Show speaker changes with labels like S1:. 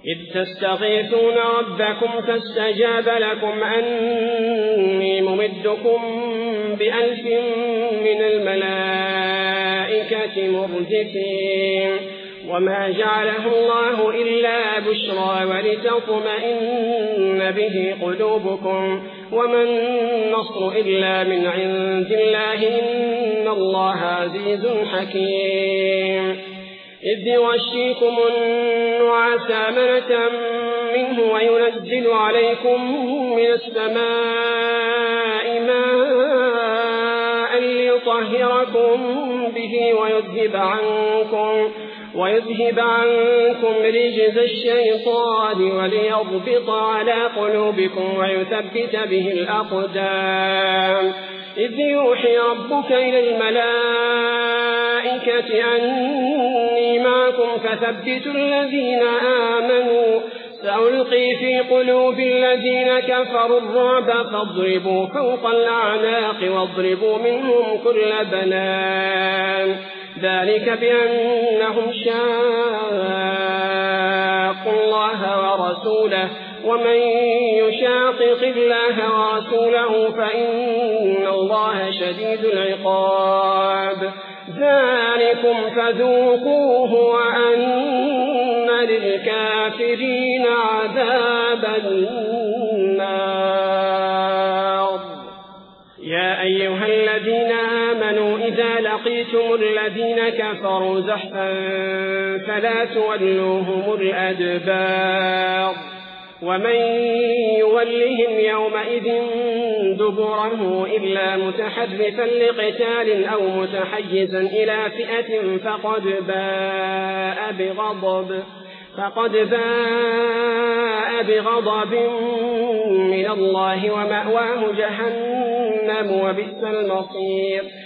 S1: إذ تستغيثون ربكم فاستجاب لكم أني ممدكم ب1000 من الملائكة مردفين وما جعله الله إلا بشرى ولتطمئن به قلوبكم وما النصر إلا من عند الله إن الله عزيز حكيم إذ يغشيكم النعاس أمنة منه وينزل عليكم من السماء ماء ليطهركم به ويذهب عنكم رجز الشيطان وليربط على قلوبكم ويثبت به الأقدام إذ يوحي ربك إلى الملائكة أني معكم فثبتوا الذين آمنوا سألقي في قلوب الذين كفروا الرعب فاضربوا فوق الأعناق واضربوا منهم كل بنان ذلك بأنهم شاقوا الله ورسوله ومن يشاقق الله ورسوله فإن الله شديد العقاب ذلكم فذوقوه وأن للكافرين عذاب النار يا أيها الذين آمنوا إذا لقيتم الذين كفروا زحفا فلا تولوهم الأدبار ومن يولهم يومئذ دبره إلا متحرفا لقتال أو متحيزا إلى فئة فقد باء بغضب من الله ومأواه جهنم وبئس المصير